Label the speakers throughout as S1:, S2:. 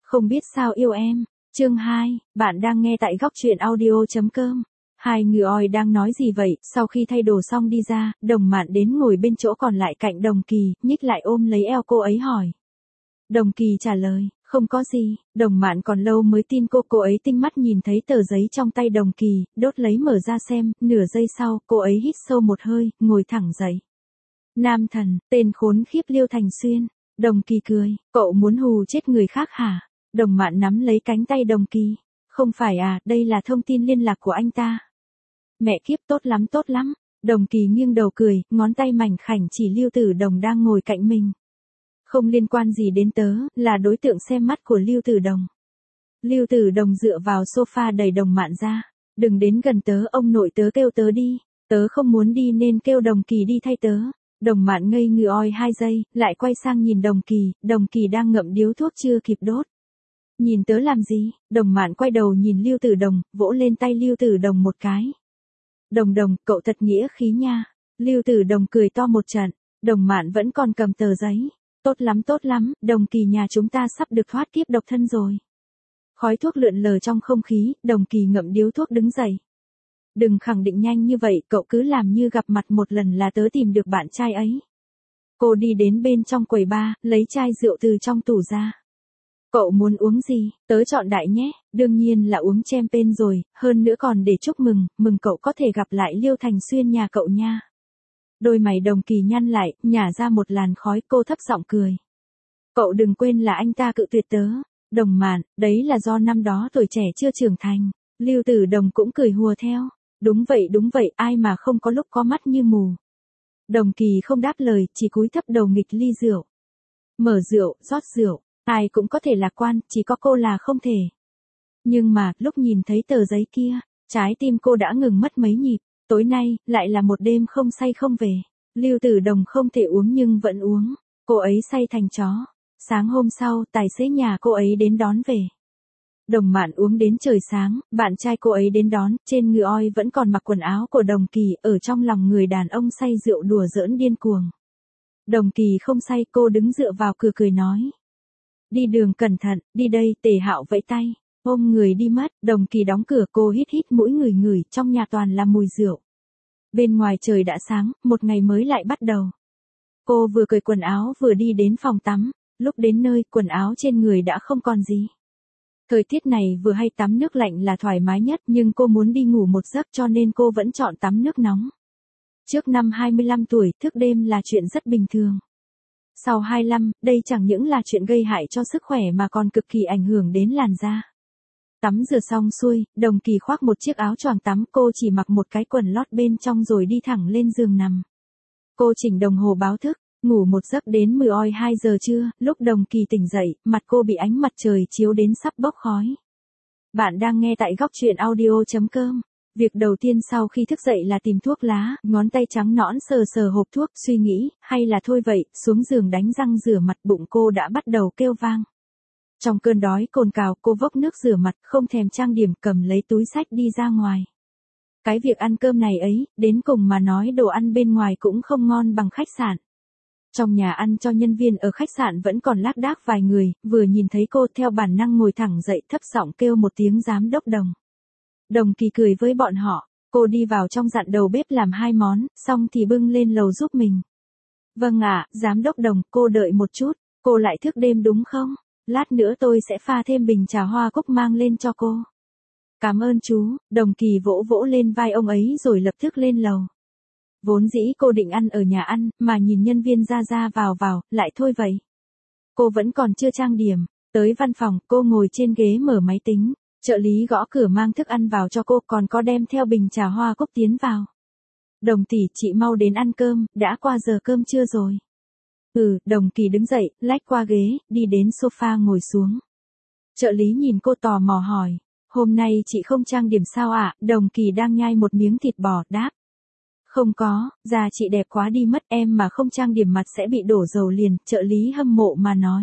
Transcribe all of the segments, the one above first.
S1: Không biết sao yêu em. Chương 2, bạn đang nghe tại góc truyện audio.com. Hai người oi đang nói gì vậy? Sau khi thay đồ xong đi ra, Đồng Mạn đến ngồi bên chỗ còn lại cạnh Đồng Kỳ, nhích lại ôm lấy eo cô ấy hỏi. Đồng Kỳ trả lời, không có gì. Đồng Mạn còn lâu mới tin cô ấy tinh mắt nhìn thấy tờ giấy trong tay Đồng Kỳ, đốt lấy mở ra xem, nửa giây sau, cô ấy hít sâu một hơi, ngồi thẳng dậy. Nam thần, tên khốn khiếp Liêu Thành Xuyên. Đồng Kỳ cười, cậu muốn hù chết người khác hả? Đồng Mạn nắm lấy cánh tay Đồng Kỳ. Không phải à, đây là thông tin liên lạc của anh ta. Mẹ kiếp, tốt lắm. Đồng Kỳ nghiêng đầu cười, ngón tay mảnh khảnh chỉ Lưu Tử Đồng đang ngồi cạnh mình. Không liên quan gì đến tớ, là đối tượng xem mắt của Lưu Tử Đồng. Lưu Tử Đồng dựa vào sofa đẩy Đồng Mạn ra. Đừng đến gần tớ, ông nội tớ kêu tớ đi. Tớ không muốn đi nên kêu Đồng Kỳ đi thay tớ. Đồng Mạn ngây người oi 2 giây, lại quay sang nhìn Đồng Kỳ đang ngậm điếu thuốc chưa kịp đốt. Nhìn tớ làm gì? Đồng Mạn quay đầu nhìn Lưu Tử Đồng, vỗ lên tay Lưu Tử Đồng một cái. Đồng, cậu thật nghĩa khí nha. Lưu Tử Đồng cười to một trận. Đồng Mạn vẫn còn cầm tờ giấy. Tốt lắm, Đồng Kỳ nhà chúng ta sắp được thoát kiếp độc thân rồi. Khói thuốc lượn lờ trong không khí, Đồng Kỳ ngậm điếu thuốc đứng dậy. Đừng khẳng định nhanh như vậy, cậu cứ làm như gặp mặt một lần là tớ tìm được bạn trai ấy. Cô đi đến bên trong quầy bar, lấy chai rượu từ trong tủ ra. Cậu muốn uống gì? Tớ chọn đại nhé, đương nhiên là uống champagne rồi, hơn nữa còn để chúc mừng cậu có thể gặp lại Liêu Thành Xuyên nhà cậu nha. Đôi mày Đồng Kỳ nhăn lại, nhả ra một làn khói, cô thấp giọng cười. Cậu đừng quên là anh ta cự tuyệt tớ. Đồng Mạn, đấy là do năm đó tuổi trẻ chưa trưởng thành. Lưu Tử Đồng cũng cười hùa theo. Đúng vậy, ai mà không có lúc có mắt như mù. Đồng Kỳ không đáp lời, chỉ cúi thấp đầu nghịch ly rượu. Mở rượu, rót rượu, ai cũng có thể lạc quan, chỉ có cô là không thể. Nhưng mà, lúc nhìn thấy tờ giấy kia, trái tim cô đã ngừng mất mấy nhịp. Tối nay, lại là một đêm không say không về. Lưu Tử Đồng không thể uống nhưng vẫn uống. Cô ấy say thành chó. Sáng hôm sau, tài xế nhà cô ấy đến đón về. Đồng Mạn uống đến trời sáng, bạn trai cô ấy đến đón, trên người oi vẫn còn mặc quần áo của Đồng Kỳ, ở trong lòng người đàn ông say rượu đùa giỡn điên cuồng. Đồng Kỳ không say, cô đứng dựa vào cửa cười nói. Đi đường cẩn thận, đi đây, Tề Hạo vẫy tay. Ôm người đi mất, Đồng Kỳ đóng cửa, cô hít mũi ngửi, trong nhà toàn là mùi rượu. Bên ngoài trời đã sáng, một ngày mới lại bắt đầu. Cô vừa cởi quần áo vừa đi đến phòng tắm, lúc đến nơi, quần áo trên người đã không còn gì. Thời tiết này vừa hay tắm nước lạnh là thoải mái nhất, nhưng cô muốn đi ngủ một giấc cho nên cô vẫn chọn tắm nước nóng. Trước năm 25 tuổi, thức đêm là chuyện rất bình thường. Sau 25, đây chẳng những là chuyện gây hại cho sức khỏe mà còn cực kỳ ảnh hưởng đến làn da. Tắm rửa xong xuôi, Đồng Kỳ khoác một chiếc áo choàng tắm, cô chỉ mặc một cái quần lót bên trong rồi đi thẳng lên giường nằm. Cô chỉnh đồng hồ báo thức, ngủ một giấc đến 2 giờ trưa, lúc Đồng Kỳ tỉnh dậy, mặt cô bị ánh mặt trời chiếu đến sắp bốc khói. Bạn đang nghe tại góc truyện audio.com. Việc đầu tiên sau khi thức dậy là tìm thuốc lá, ngón tay trắng nõn sờ hộp thuốc, suy nghĩ, hay là thôi vậy, xuống giường đánh răng rửa mặt, bụng cô đã bắt đầu kêu vang. Trong cơn đói cồn cào, cô vốc nước rửa mặt, không thèm trang điểm, cầm lấy túi xách đi ra ngoài. Cái việc ăn cơm này ấy, đến cùng mà nói đồ ăn bên ngoài cũng không ngon bằng khách sạn. Trong nhà ăn cho nhân viên ở khách sạn vẫn còn lác đác vài người, vừa nhìn thấy cô theo bản năng ngồi thẳng dậy, thấp giọng kêu một tiếng giám đốc Đồng. Đồng Kỳ cười với bọn họ, cô đi vào trong dặn đầu bếp làm 2 món, xong thì bưng lên lầu giúp mình. Vâng ạ, giám đốc Đồng, cô đợi một chút, cô lại thức đêm đúng không? Lát nữa tôi sẽ pha thêm bình trà hoa cúc mang lên cho cô. Cảm ơn chú. Đồng Kỳ vỗ lên vai ông ấy rồi lập tức lên lầu. Vốn dĩ cô định ăn ở nhà ăn, mà nhìn nhân viên ra vào, lại thôi vậy. Cô vẫn còn chưa trang điểm. Tới văn phòng, cô ngồi trên ghế mở máy tính. Trợ lý gõ cửa mang thức ăn vào cho cô, còn có đem theo bình trà hoa cúc tiến vào. Đồng tỷ, chị mau đến ăn cơm, đã qua giờ cơm trưa rồi. Đồng Kỳ đứng dậy, lách qua ghế, đi đến sofa ngồi xuống. Trợ lý nhìn cô tò mò hỏi, hôm nay chị không trang điểm sao ạ? Đồng Kỳ đang nhai một miếng thịt bò, đáp. Không có, da chị đẹp quá đi mất, em mà không trang điểm mặt sẽ bị đổ dầu liền, trợ lý hâm mộ mà nói.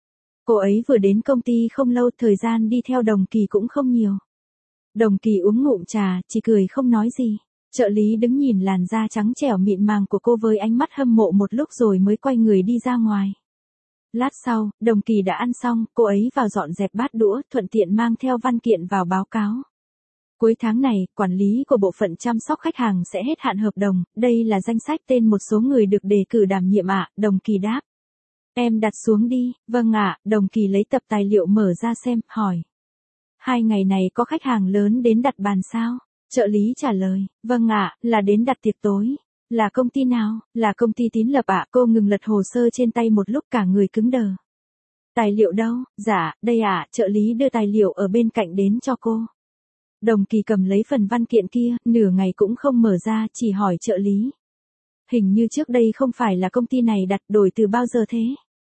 S1: Cô ấy vừa đến công ty không lâu, thời gian đi theo Đồng Kỳ cũng không nhiều. Đồng Kỳ uống ngụm trà, chỉ cười không nói gì. Trợ lý đứng nhìn làn da trắng trẻo mịn màng của cô với ánh mắt hâm mộ một lúc rồi mới quay người đi ra ngoài. Lát sau, Đồng Kỳ đã ăn xong, cô ấy vào dọn dẹp bát đũa, thuận tiện mang theo văn kiện vào báo cáo. Cuối tháng này, quản lý của bộ phận chăm sóc khách hàng sẽ hết hạn hợp đồng, đây là danh sách tên một số người được đề cử đảm nhiệm ạ, Đồng Kỳ đáp. Em đặt xuống đi, vâng ạ, Đồng Kỳ lấy tập tài liệu mở ra xem, hỏi. 2 ngày này có khách hàng lớn đến đặt bàn sao? Trợ lý trả lời, vâng ạ, là đến đặt tiệc tối. Là công ty nào? Là công ty Tín Lập ạ. Cô ngừng lật hồ sơ trên tay một lúc cả người cứng đờ. Tài liệu đâu? Dạ, đây ạ, trợ lý đưa tài liệu ở bên cạnh đến cho cô. Đồng Kỳ cầm lấy phần văn kiện kia, nửa ngày cũng không mở ra, chỉ hỏi trợ lý. Hình như trước đây không phải là công ty này đặt, đổi từ bao giờ thế?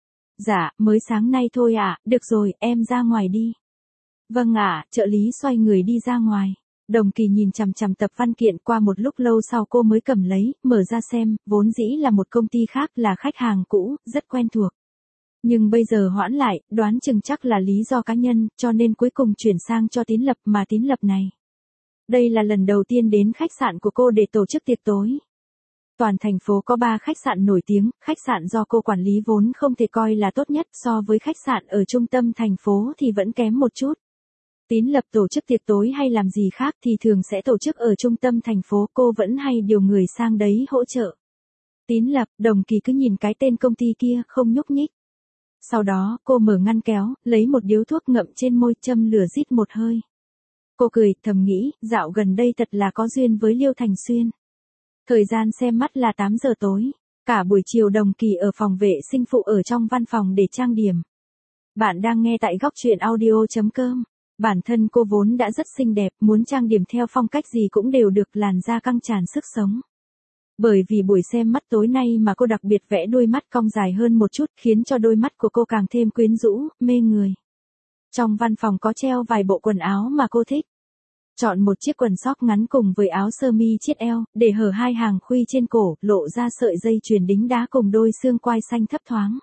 S1: Dạ, mới sáng nay thôi ạ, được rồi, em ra ngoài đi. Vâng ạ, trợ lý xoay người đi ra ngoài. Đồng Kỳ nhìn chằm chằm tập văn kiện, qua một lúc lâu sau cô mới cầm lấy, mở ra xem, vốn dĩ là một công ty khác, là khách hàng cũ, rất quen thuộc. Nhưng bây giờ hoãn lại, đoán chừng chắc là lý do cá nhân, cho nên cuối cùng chuyển sang cho Tín Lập, mà Tín Lập này. Đây là lần đầu tiên đến khách sạn của cô để tổ chức tiệc tối. Toàn thành phố có 3 khách sạn nổi tiếng, khách sạn do cô quản lý vốn không thể coi là tốt nhất, so với khách sạn ở trung tâm thành phố thì vẫn kém một chút. Tín Lập tổ chức tiệc tối hay làm gì khác thì thường sẽ tổ chức ở trung tâm thành phố, cô vẫn hay điều người sang đấy hỗ trợ. Tín Lập, Đồng Kỳ cứ nhìn cái tên công ty kia, không nhúc nhích. Sau đó, cô mở ngăn kéo, lấy một điếu thuốc ngậm trên môi, châm lửa rít một hơi. Cô cười, thầm nghĩ, dạo gần đây thật là có duyên với Liêu Thành Xuyên. Thời gian xem mắt là 8 giờ tối. Cả buổi chiều Đồng Kỳ ở phòng vệ sinh phụ ở trong văn phòng để trang điểm. Bạn đang nghe tại góc truyện audio.com. Bản thân cô vốn đã rất xinh đẹp, muốn trang điểm theo phong cách gì cũng đều được, làn da căng tràn sức sống. Bởi vì buổi xem mắt tối nay mà cô đặc biệt vẽ đuôi mắt cong dài hơn một chút, khiến cho đôi mắt của cô càng thêm quyến rũ, mê người. Trong văn phòng có treo vài bộ quần áo mà cô thích. Chọn một chiếc quần sóc ngắn cùng với áo sơ mi chiết eo, để hở 2 hàng khuy trên cổ, lộ ra sợi dây chuyền đính đá cùng đôi xương quai xanh thấp thoáng.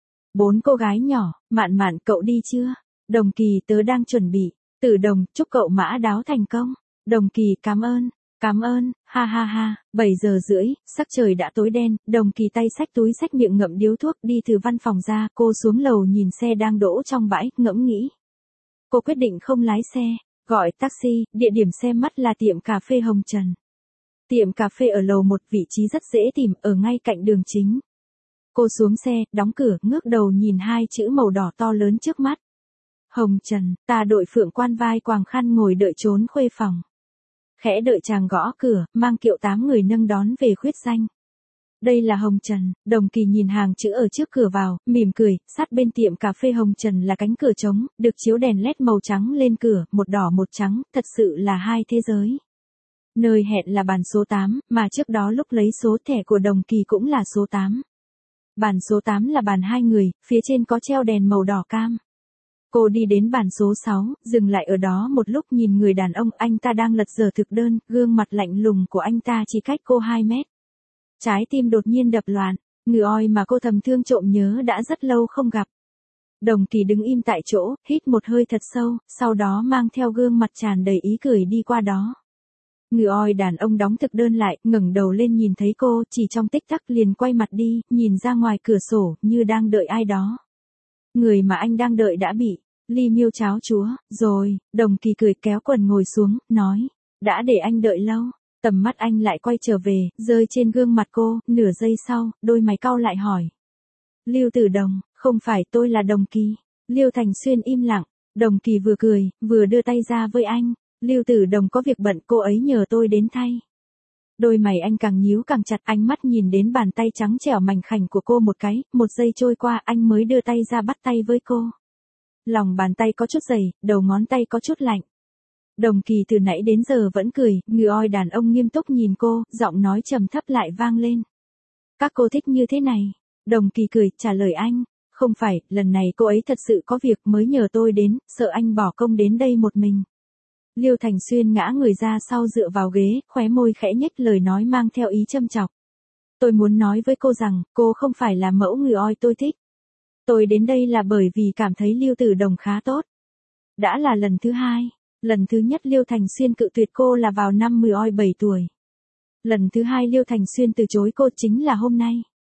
S1: 4 cô gái nhỏ, Mạn Mạn, cậu đi chưa? Đồng Kỳ, tớ đang chuẩn bị. Tử Đồng, chúc cậu mã đáo thành công. Đồng Kỳ, cảm ơn, ha ha ha. 7 giờ rưỡi, sắc trời đã tối đen, Đồng Kỳ tay xách túi xách miệng ngậm điếu thuốc đi từ văn phòng ra, cô xuống lầu nhìn xe đang đỗ trong bãi, ngẫm nghĩ. Cô quyết định không lái xe, gọi taxi, địa điểm xem mắt là tiệm cà phê Hồng Trần. Tiệm cà phê ở lầu 1, vị trí rất dễ tìm, ở ngay cạnh đường chính. Cô xuống xe, đóng cửa, ngước đầu nhìn 2 chữ màu đỏ to lớn trước mắt. Hồng Trần, ta đội phượng quan vai quàng khăn ngồi đợi trốn khuê phòng. Khẽ đợi chàng gõ cửa, mang kiệu 8 người nâng đón về khuyết danh. Đây là Hồng Trần. Đồng Kỳ nhìn hàng chữ ở trước cửa vào, mỉm cười, sát bên tiệm cà phê Hồng Trần là cánh cửa trống, được chiếu đèn led màu trắng lên cửa, một đỏ một trắng, thật sự là hai thế giới. Nơi hẹn là bàn số 8, mà trước đó lúc lấy số thẻ của Đồng Kỳ cũng là số 8. Bàn số 8 là bàn 2 người, phía trên có treo đèn màu đỏ cam. Cô đi đến bàn số 6, dừng lại ở đó một lúc nhìn người đàn ông, anh ta đang lật dở thực đơn, gương mặt lạnh lùng của anh ta chỉ cách cô 2 mét. Trái tim đột nhiên đập loạn, người oi mà cô thầm thương trộm nhớ đã rất lâu không gặp. Đồng Kỳ đứng im tại chỗ, hít một hơi thật sâu, sau đó mang theo gương mặt tràn đầy ý cười đi qua đó. Người oi đàn ông đóng thực đơn lại, ngẩng đầu lên nhìn thấy cô, chỉ trong tích tắc liền quay mặt đi, nhìn ra ngoài cửa sổ, như đang đợi ai đó. Người mà anh đang đợi đã bị ly miêu cháo chúa, rồi. Đồng Kỳ cười kéo quần ngồi xuống, nói, đã để anh đợi lâu. Tầm mắt anh lại quay trở về, rơi trên gương mặt cô, nửa giây sau, đôi mày cau lại hỏi. Lưu Tử Đồng, không phải tôi là Đồng Kỳ. Liêu Thành Xuyên im lặng, Đồng Kỳ vừa cười, vừa đưa tay ra với anh. Lưu Tử Đồng có việc bận, cô ấy nhờ tôi đến thay. Đôi mày anh càng nhíu càng chặt, ánh mắt nhìn đến bàn tay trắng trẻo mảnh khảnh của cô một cái, một giây trôi qua anh mới đưa tay ra bắt tay với cô. Lòng bàn tay có chút dày, đầu ngón tay có chút lạnh. Đồng Kỳ từ nãy đến giờ vẫn cười, người oi đàn ông nghiêm túc nhìn cô, giọng nói trầm thấp lại vang lên. Các cô thích như thế này. Đồng Kỳ cười, trả lời anh. Không phải, lần này cô ấy thật sự có việc mới nhờ tôi đến, sợ anh bỏ công đến đây một mình. Liêu Thành Xuyên ngã người ra sau dựa vào ghế, khóe môi khẽ nhếch, lời nói mang theo ý châm chọc. Tôi muốn nói với cô rằng, cô không phải là mẫu người oi tôi thích. Tôi đến đây là bởi vì cảm thấy Liêu Tử Đồng khá tốt. Đã là lần thứ 2. Lần thứ nhất Liêu Thành Xuyên cự tuyệt cô là vào năm 10 oi 7 tuổi. Lần thứ 2 Liêu Thành Xuyên từ chối cô chính là hôm nay.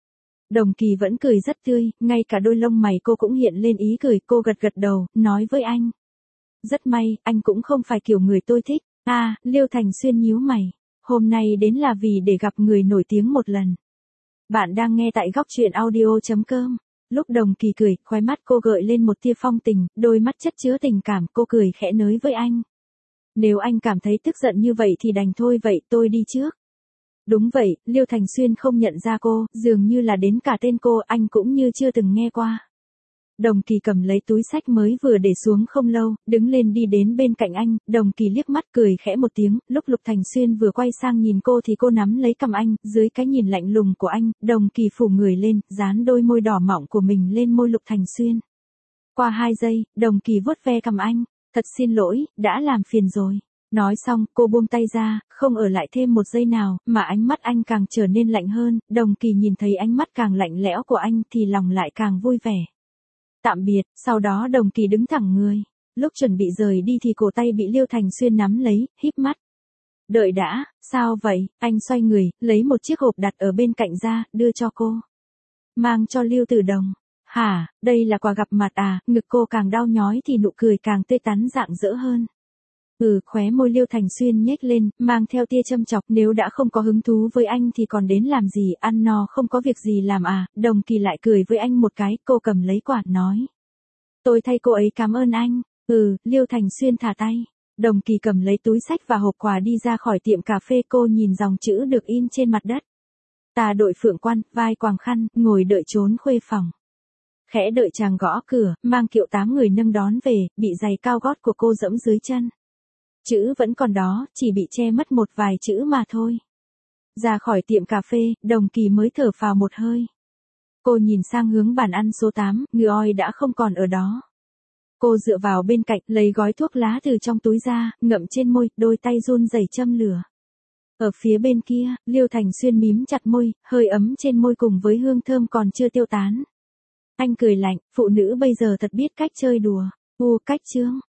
S1: Đồng Kỳ vẫn cười rất tươi, ngay cả đôi lông mày cô cũng hiện lên ý cười, cô gật gật đầu, nói với anh. Rất may, anh cũng không phải kiểu người tôi thích. Liêu Thành Xuyên nhíu mày. Hôm nay đến là vì để gặp người nổi tiếng một lần. Bạn đang nghe tại góc truyện audio.com. Lúc Đồng Kỳ cười, khóe mắt cô gợi lên một tia phong tình, đôi mắt chất chứa tình cảm, cô cười khẽ nới với anh. Nếu anh cảm thấy tức giận như vậy thì đành thôi, vậy tôi đi trước. Đúng vậy, Liêu Thành Xuyên không nhận ra cô, dường như là đến cả tên cô anh cũng như chưa từng nghe qua. Đồng Kỳ cầm lấy túi xách mới vừa để xuống không lâu, đứng lên đi đến bên cạnh anh, Đồng Kỳ liếc mắt cười khẽ một tiếng, lúc Lục Thành Xuyên vừa quay sang nhìn cô thì cô nắm lấy cằm anh, dưới cái nhìn lạnh lùng của anh, Đồng Kỳ phủ người lên, dán đôi môi đỏ mọng của mình lên môi Lục Thành Xuyên. Qua 2 giây, Đồng Kỳ vuốt ve cằm anh, thật xin lỗi, đã làm phiền rồi. Nói xong, cô buông tay ra, không ở lại thêm một giây nào, mà ánh mắt anh càng trở nên lạnh hơn, Đồng Kỳ nhìn thấy ánh mắt càng lạnh lẽo của anh thì lòng lại càng vui vẻ. Tạm biệt, sau đó Đồng Kỳ đứng thẳng người. Lúc chuẩn bị rời đi thì cổ tay bị Liêu Thành Xuyên nắm lấy, híp mắt. Đợi đã, sao vậy? Anh xoay người, lấy một chiếc hộp đặt ở bên cạnh ra, đưa cho cô. Mang cho Liêu Tử Đồng. Hả, đây là quà gặp mặt à? Ngực cô càng đau nhói thì nụ cười càng tươi tắn rạng rỡ hơn. Khóe môi Liêu Thành Xuyên nhếch lên, mang theo tia châm chọc, nếu đã không có hứng thú với anh thì còn đến làm gì, ăn no không có việc gì làm à? Đồng Kỳ lại cười với anh một cái, cô cầm lấy quạt nói. Tôi thay cô ấy cảm ơn anh. Liêu Thành Xuyên thả tay. Đồng Kỳ cầm lấy túi xách và hộp quà đi ra khỏi tiệm cà phê, cô nhìn dòng chữ được in trên mặt đất. Ta đội phượng quan, vai quàng khăn, ngồi đợi trốn khuê phòng. Khẽ đợi chàng gõ cửa, mang kiệu 8 người nâng đón về, bị giày cao gót của cô dẫm dưới chân. Chữ vẫn còn đó, chỉ bị che mất một vài chữ mà thôi. Ra khỏi tiệm cà phê, Đồng Kỳ mới thở phào một hơi. Cô nhìn sang hướng bàn ăn số 8, Ngư Oi đã không còn ở đó. Cô dựa vào bên cạnh, lấy gói thuốc lá từ trong túi ra, ngậm trên môi, đôi tay run rẩy châm lửa. Ở phía bên kia, Liêu Thành Xuyên mím chặt môi, hơi ấm trên môi cùng với hương thơm còn chưa tiêu tán. Anh cười lạnh, phụ nữ bây giờ thật biết cách chơi đùa. Cách chương.